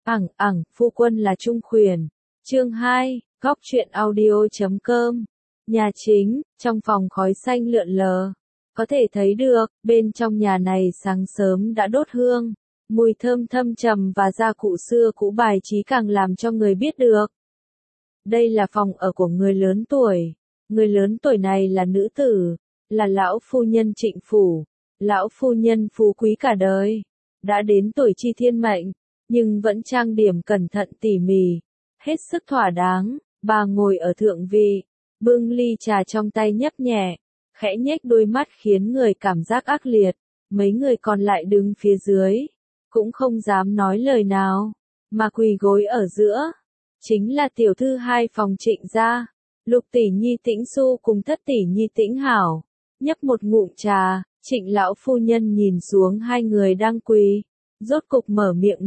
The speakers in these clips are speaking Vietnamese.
Phu quân là Trung Khuyển. Chương 2, góc truyện audio.com. Nhà chính, trong phòng khói xanh lượn lờ. Có thể thấy được, bên trong nhà này sáng sớm đã đốt hương. Mùi thơm thâm trầm và gia cụ xưa cũ bài trí càng làm cho người biết được. Đây là phòng ở của người lớn tuổi. Người lớn tuổi này là nữ tử, là lão phu nhân Trịnh phủ. Lão phu nhân phú quý cả đời. Đã đến tuổi chi thiên mệnh, nhưng vẫn trang điểm cẩn thận tỉ mỉ, hết sức thỏa đáng. Bà ngồi ở thượng vị, bưng ly trà trong tay nhấp nhẹ, khẽ nhếch đôi mắt khiến người cảm giác ác liệt. Mấy người còn lại đứng phía dưới, cũng không dám nói lời nào, mà quỳ gối ở giữa. Chính là tiểu thư hai phòng Trịnh gia, Lục tỷ nhi Tĩnh Xu cùng Thất tỷ nhi Tĩnh Hảo. Nhấp một ngụm trà, Trịnh lão phu nhân nhìn xuống hai người đang quỳ, rốt cục mở miệng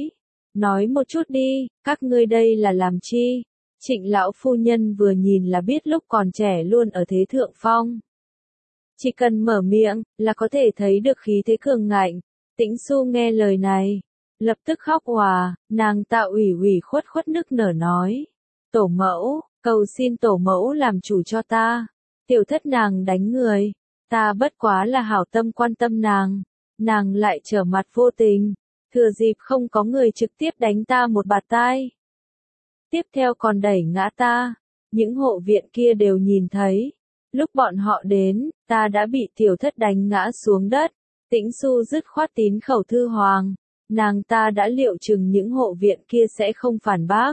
nói một chút đi, các ngươi đây là làm chi? Trịnh lão phu nhân vừa nhìn là biết lúc còn trẻ luôn ở thế thượng phong. Chỉ cần mở miệng, là có thể thấy được khí thế cường ngạnh. Tĩnh Xu nghe lời này, lập tức khóc òa, nàng ta ủy khuất nức nở nói. Tổ mẫu, cầu xin tổ mẫu làm chủ cho ta. Tiểu thất nàng đánh người, ta bất quá là hảo tâm quan tâm nàng lại trở mặt vô tình. Thừa dịp không có người trực tiếp đánh ta một bạt tai. Tiếp theo còn đẩy ngã ta. Những hộ viện kia đều nhìn thấy. Lúc bọn họ đến, ta đã bị tiểu thất đánh ngã xuống đất. Tĩnh Xu dứt khoát tín khẩu thư hoàng. Nàng ta đã liệu chừng những hộ viện kia sẽ không phản bác.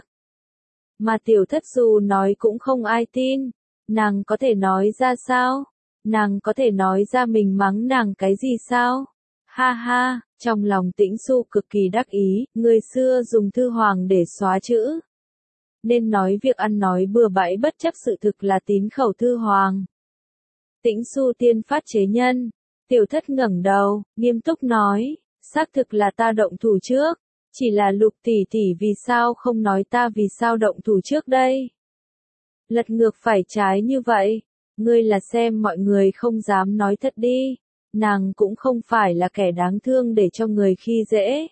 Mà tiểu thất dù nói cũng không ai tin. Nàng có thể nói ra sao? Nàng có thể nói ra mình mắng nàng cái gì sao? Ha ha, trong lòng Tĩnh Xu cực kỳ đắc ý, người xưa dùng thư hoàng để xóa chữ. Nên nói việc ăn nói bừa bãi bất chấp sự thực là tín khẩu thư hoàng. Tĩnh Xu tiên phát chế nhân. Tiểu thất ngẩng đầu, nghiêm túc nói, xác thực là ta động thủ trước. Chỉ là Lục tỷ tỷ vì sao không nói ta vì sao động thủ trước đây? Lật ngược phải trái như vậy. Ngươi là xem mọi người không dám nói thật đi. Nàng cũng không phải là kẻ đáng thương để cho người khi dễ.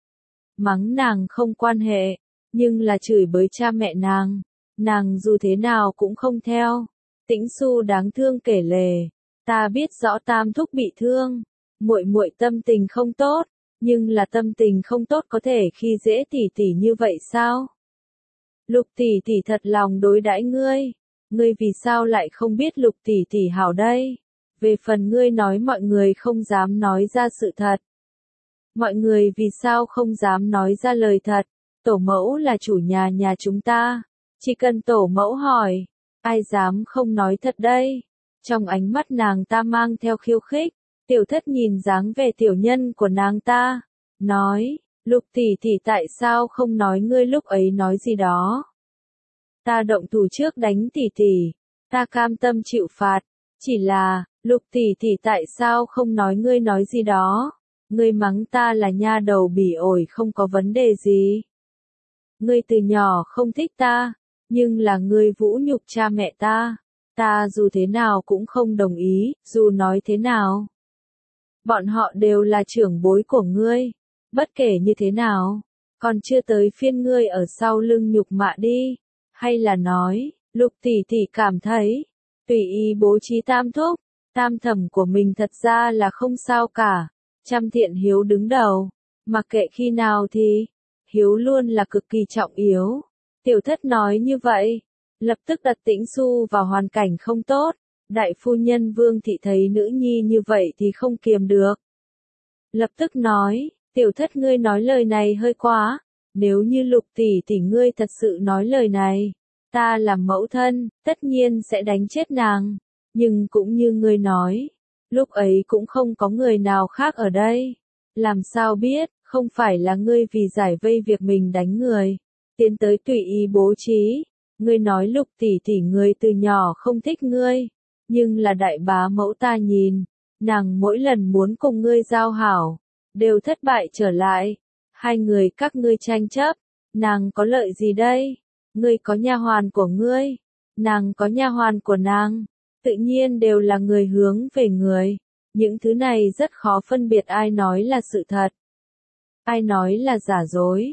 Mắng nàng không quan hệ, nhưng là chửi bới cha mẹ nàng dù thế nào cũng không theo. Tĩnh Xu đáng thương kể lể, ta biết rõ tam thúc bị thương, muội tâm tình không tốt, nhưng là tâm tình không tốt có thể khi dễ tỷ tỷ như vậy sao? Lục tỷ tỷ thật lòng đối đãi ngươi vì sao lại không biết Lục tỷ tỷ hảo đây? Về phần ngươi nói mọi người không dám nói ra sự thật. Mọi người vì sao không dám nói ra lời thật? Tổ mẫu là chủ nhà chúng ta. Chỉ cần tổ mẫu hỏi, ai dám không nói thật đây? Trong ánh mắt nàng ta mang theo khiêu khích, tiểu thất nhìn dáng vẻ tiểu nhân của nàng ta. Nói, Lục tỷ tỷ tại sao không nói ngươi lúc ấy nói gì đó? Ta động thủ trước đánh tỷ tỷ, ta cam tâm chịu phạt. Chỉ là, Lục tỷ tỷ tại sao không nói ngươi nói gì đó? Ngươi mắng ta là nha đầu bỉ ổi không có vấn đề gì. Ngươi từ nhỏ không thích ta, nhưng là ngươi vũ nhục cha mẹ ta. Ta dù thế nào cũng không đồng ý, dù nói thế nào. Bọn họ đều là trưởng bối của ngươi. Bất kể như thế nào, còn chưa tới phiên ngươi ở sau lưng nhục mạ đi. Hay là nói, Lục tỷ tỷ cảm thấy, tùy ý bố trí tam thúc, tam thẩm của mình thật ra là không sao cả. Trăm thiện hiếu đứng đầu, mặc kệ khi nào thì, hiếu luôn là cực kỳ trọng yếu. Tiểu thất nói như vậy, lập tức đặt Tĩnh Xu vào hoàn cảnh không tốt. Đại phu nhân Vương thị thấy nữ nhi như vậy thì không kiềm được. Lập tức nói, tiểu thất ngươi nói lời này hơi quá. Nếu như Lục tỷ tỷ ngươi thật sự nói lời này, ta làm mẫu thân, tất nhiên sẽ đánh chết nàng. Nhưng cũng như ngươi nói, lúc ấy cũng không có người nào khác ở đây. Làm sao biết, không phải là ngươi vì giải vây việc mình đánh người, tiến tới tùy ý bố trí. Ngươi nói Lục tỷ tỷ ngươi từ nhỏ không thích ngươi, nhưng là đại bá mẫu ta nhìn, nàng mỗi lần muốn cùng ngươi giao hảo, đều thất bại trở lại. Hai người các ngươi tranh chấp, nàng có lợi gì đây? Ngươi có nha hoàn của ngươi, nàng có nha hoàn của nàng, tự nhiên đều là người hướng về người. Những thứ này rất khó phân biệt ai nói là sự thật, ai nói là giả dối.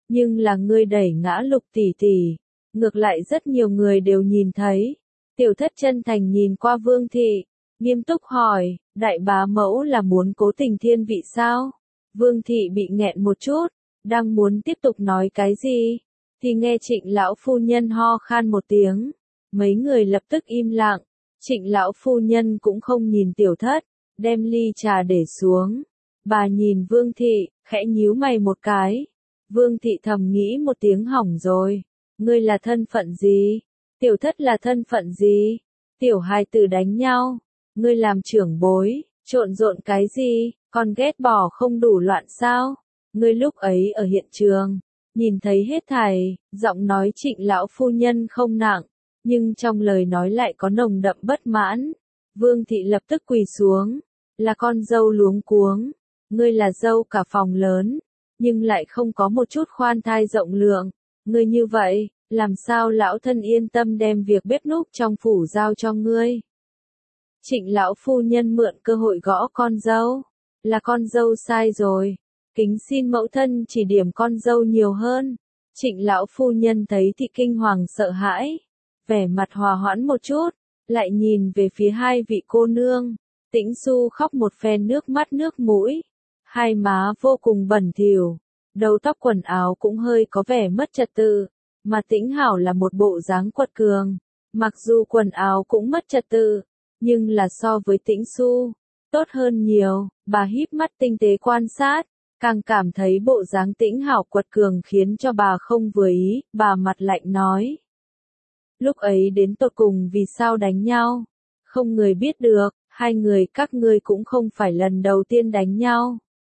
nhưng là ngươi đẩy ngã Lục tỷ tỷ, ngược lại rất nhiều người đều nhìn thấy. Tiểu thất chân thành nhìn qua Vương thị, nghiêm túc hỏi, đại bá mẫu là muốn cố tình thiên vị sao? Vương thị bị nghẹn một chút, đang muốn tiếp tục nói cái gì, thì nghe Trịnh lão phu nhân ho khan một tiếng. Mấy người lập tức im lặng, Trịnh lão phu nhân cũng không nhìn tiểu thất, đem ly trà để xuống. Bà nhìn Vương thị, khẽ nhíu mày một cái. Vương thị thầm nghĩ một tiếng hỏng rồi. Ngươi là thân phận gì? Tiểu thất là thân phận gì? Tiểu hài tử đánh nhau. Ngươi làm trưởng bối, trộn rộn cái gì? Con ghét bỏ không đủ loạn sao? Ngươi lúc ấy ở hiện trường, nhìn thấy hết thảy, giọng nói Trịnh lão phu nhân không nặng, nhưng trong lời nói lại có nồng đậm bất mãn. Vương thị lập tức quỳ xuống, là con dâu luống cuống. Ngươi là dâu cả phòng lớn, nhưng lại không có một chút khoan thai rộng lượng. Ngươi như vậy, làm sao lão thân yên tâm đem việc bếp núc trong phủ giao cho ngươi? Trịnh lão phu nhân mượn cơ hội gõ con dâu. Là con dâu sai rồi. Kính xin mẫu thân chỉ điểm con dâu nhiều hơn. Trịnh lão phu nhân thấy thì kinh hoàng sợ hãi. Vẻ mặt hòa hoãn một chút, lại nhìn về phía hai vị cô nương. Tĩnh Xu khóc một phen nước mắt nước mũi. Hai má vô cùng bẩn thỉu, đầu tóc quần áo cũng hơi có vẻ mất trật tự, mà Tĩnh Hảo là một bộ dáng quật cường, mặc dù quần áo cũng mất trật tự, nhưng là so với Tĩnh Xu, tốt hơn nhiều. Bà híp mắt tinh tế quan sát, càng cảm thấy bộ dáng Tĩnh Hảo quật cường khiến cho bà không vừa ý. Bà mặt lạnh nói, lúc ấy đến tột cùng vì sao đánh nhau, không người biết được. Hai người các ngươi cũng không phải lần đầu tiên đánh nhau.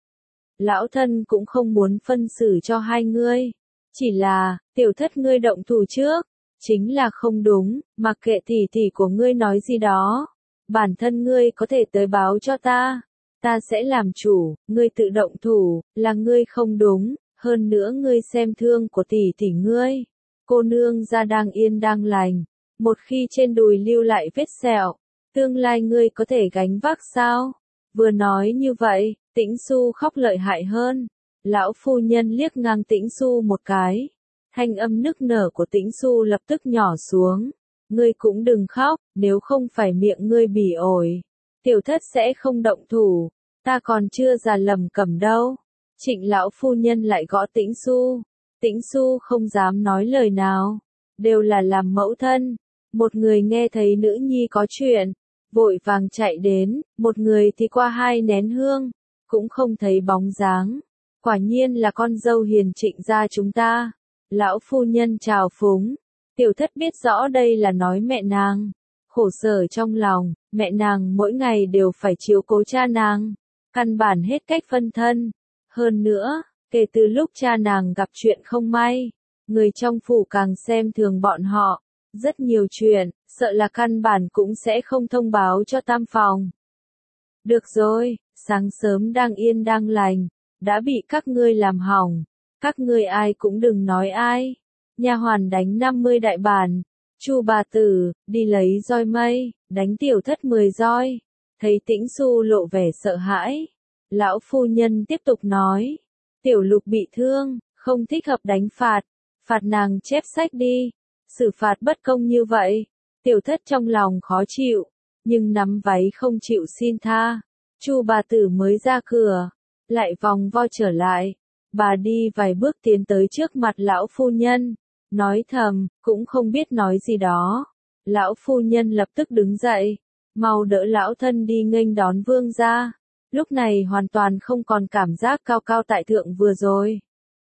Lão thân cũng không muốn phân xử cho hai ngươi. Chỉ là, tiểu thất ngươi động thủ trước, chính là không đúng, mặc kệ tỷ tỷ của ngươi nói gì đó. Bản thân ngươi có thể tới báo cho ta. Ta sẽ làm chủ, ngươi tự động thủ, là ngươi không đúng, hơn nữa ngươi xem thương của tỷ tỷ ngươi. Cô nương ra đang yên đang lành, một khi trên đùi lưu lại vết sẹo, tương lai ngươi có thể gánh vác sao? Vừa nói như vậy, Tĩnh Xu khóc lợi hại hơn. Lão phu nhân liếc ngang Tĩnh Xu một cái. Thanh âm nức nở của Tĩnh Xu lập tức nhỏ xuống. Ngươi cũng đừng khóc, nếu không phải miệng ngươi bỉ ổi, tiểu thất sẽ không động thủ. Ta còn chưa già lầm cẩm đâu. Trịnh lão phu nhân lại gõ Tĩnh Xu. Tĩnh Xu không dám nói lời nào. Đều là làm mẫu thân. Một người nghe thấy nữ nhi có chuyện, vội vàng chạy đến, một người thì qua hai nén hương, cũng không thấy bóng dáng. Quả nhiên là con dâu hiền Trịnh gia chúng ta. Lão phu nhân chào phúng. Tiểu thất biết rõ đây là nói mẹ nàng. Khổ sở trong lòng, mẹ nàng mỗi ngày đều phải chiếu cố cha nàng. Căn bản hết cách phân thân. Hơn nữa, kể từ lúc cha nàng gặp chuyện không may, người trong phủ càng xem thường bọn họ. Rất nhiều chuyện, sợ là căn bản cũng sẽ không thông báo cho tam phòng. Được rồi, sáng sớm đang yên đang lành, đã bị các ngươi làm hỏng. Các ngươi ai cũng đừng nói ai. Nha hoàn đánh 50 đại bản. Chu bà tử, đi lấy roi mây, đánh tiểu thất 10 roi. Thấy Tĩnh Xu lộ vẻ sợ hãi. Lão phu nhân tiếp tục nói. Tiểu Lục bị thương, không thích hợp đánh phạt. Phạt nàng chép sách đi. Xử phạt bất công như vậy. Tiểu thất trong lòng khó chịu, nhưng nắm váy không chịu xin tha. Chu bà tử mới ra cửa, lại vòng vo trở lại. Bà đi vài bước tiến tới trước mặt lão phu nhân, nói thầm, cũng không biết nói gì đó. Lão phu nhân lập tức đứng dậy, mau đỡ lão thân đi nghênh đón vương gia. Lúc này hoàn toàn không còn cảm giác cao cao tại thượng vừa rồi.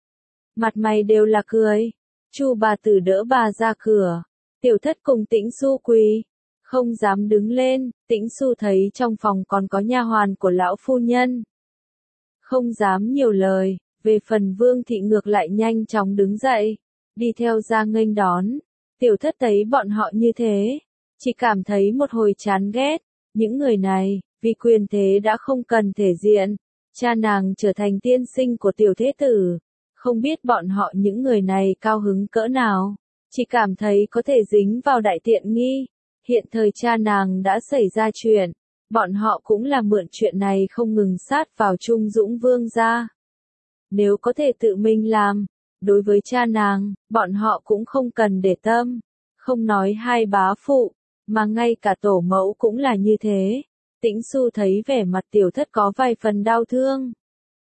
Mặt mày đều là cười. Chu bà tử đỡ bà ra cửa. Tiểu thất cùng Tĩnh Xu quỳ, không dám đứng lên. Tĩnh Xu thấy trong phòng còn có nha hoàn của lão phu nhân, không dám nhiều lời. Về phần Vương thị ngược lại nhanh chóng đứng dậy, đi theo ra nghênh đón. Tiểu thất thấy bọn họ như thế, chỉ cảm thấy một hồi chán ghét. Những người này, vì quyền thế đã không cần thể diện. Cha nàng trở thành tiên sinh của tiểu thế tử. Không biết bọn họ những người này cao hứng cỡ nào. Chỉ cảm thấy có thể dính vào đại tiện nghi. Hiện thời cha nàng đã xảy ra chuyện. Bọn họ cũng là mượn chuyện này không ngừng sát vào Trung Dũng Vương gia. Nếu có thể tự mình làm, Đối với cha nàng, bọn họ cũng không cần để tâm. Không nói hai bá phụ, mà ngay cả tổ mẫu cũng là như thế. Tĩnh Xu thấy vẻ mặt tiểu thất có vài phần đau thương.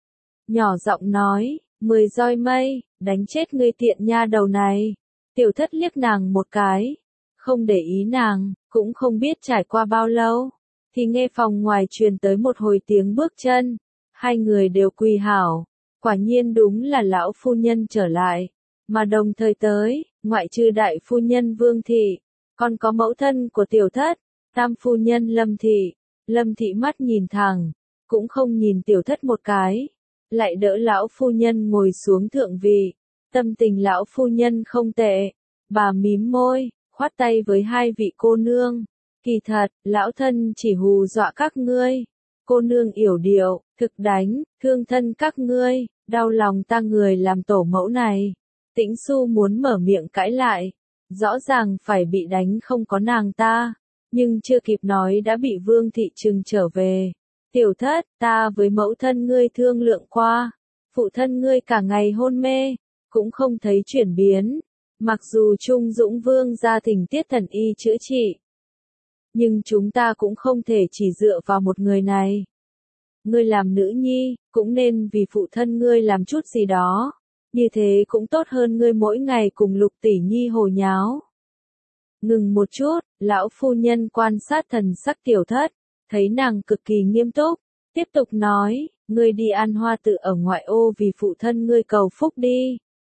Nhỏ giọng nói, 10 roi mây, đánh chết ngươi tiện nha đầu này. Tiểu thất liếc nàng một cái, không để ý nàng, cũng không biết trải qua bao lâu. Thì nghe phòng ngoài truyền tới một hồi tiếng bước chân. Hai người đều quỳ hảo. Quả nhiên đúng là lão phu nhân trở lại. Mà đồng thời tới, ngoại trừ đại phu nhân Vương Thị, còn có mẫu thân của tiểu thất, tam phu nhân Lâm Thị. Lâm Thị mắt nhìn thẳng, cũng không nhìn tiểu thất một cái. Lại đỡ lão phu nhân ngồi xuống thượng vị. Tâm tình lão phu nhân không tệ. Bà mím môi, khoát tay với hai vị cô nương. Kỳ thật, lão thân chỉ hù dọa các ngươi. Cô nương yểu điệu, thực đánh, thương thân các ngươi, đau lòng ta người làm tổ mẫu này. Tĩnh Xu muốn mở miệng cãi lại. Rõ ràng phải bị đánh không có nàng ta. Nhưng chưa kịp nói đã bị Vương Thị trừng trở về. Tiểu thất, ta với mẫu thân ngươi thương lượng qua. Phụ thân ngươi cả ngày hôn mê, cũng không thấy chuyển biến. Mặc dù Trung Dũng Vương ra tình tiết thần y chữa trị. Nhưng chúng ta cũng không thể chỉ dựa vào một người này. Ngươi làm nữ nhi, cũng nên vì phụ thân ngươi làm chút gì đó. Như thế cũng tốt hơn ngươi mỗi ngày cùng Lục tỷ nhi hồ nháo. Ngừng một chút, lão phu nhân quan sát thần sắc tiểu thất, thấy nàng cực kỳ nghiêm túc, tiếp tục nói, ngươi đi An Hoa Tự ở ngoại ô vì phụ thân ngươi cầu phúc đi.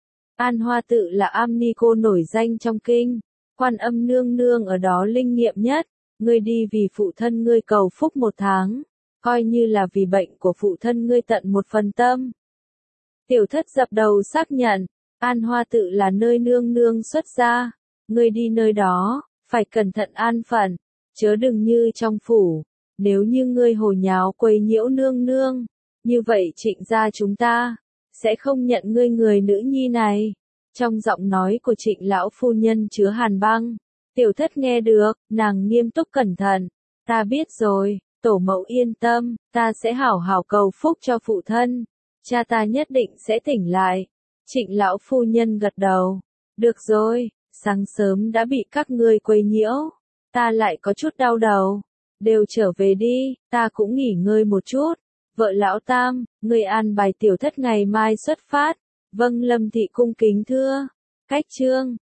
An Hoa Tự là am ni cô nổi danh trong kinh, Quan Âm nương nương ở đó linh nghiệm nhất, ngươi đi vì phụ thân ngươi cầu phúc 1 tháng, coi như là vì bệnh của phụ thân ngươi tận một phần tâm. Tiểu thất dập đầu xác nhận, An Hoa Tự là nơi nương nương xuất gia, ngươi đi nơi đó, phải cẩn thận an phận, chớ đừng như trong phủ, nếu như ngươi hồ nháo quấy nhiễu nương nương, như vậy Trịnh gia chúng ta sẽ không nhận ngươi người nữ nhi này. Trong giọng nói của Trịnh lão phu nhân chứa hàn băng. Tiểu thất nghe được, nàng nghiêm túc cẩn thận. Ta biết rồi, tổ mẫu yên tâm, ta sẽ hảo hảo cầu phúc cho phụ thân. Cha ta nhất định sẽ tỉnh lại. Trịnh lão phu nhân gật đầu. Được rồi, sáng sớm đã bị các ngươi quấy nhiễu. Ta lại có chút đau đầu. Đều trở về đi, ta cũng nghỉ ngơi một chút. Vợ lão tam, người an bài tiểu thất ngày mai xuất phát. Vâng Lâm Thị cung kính thưa. Cách chương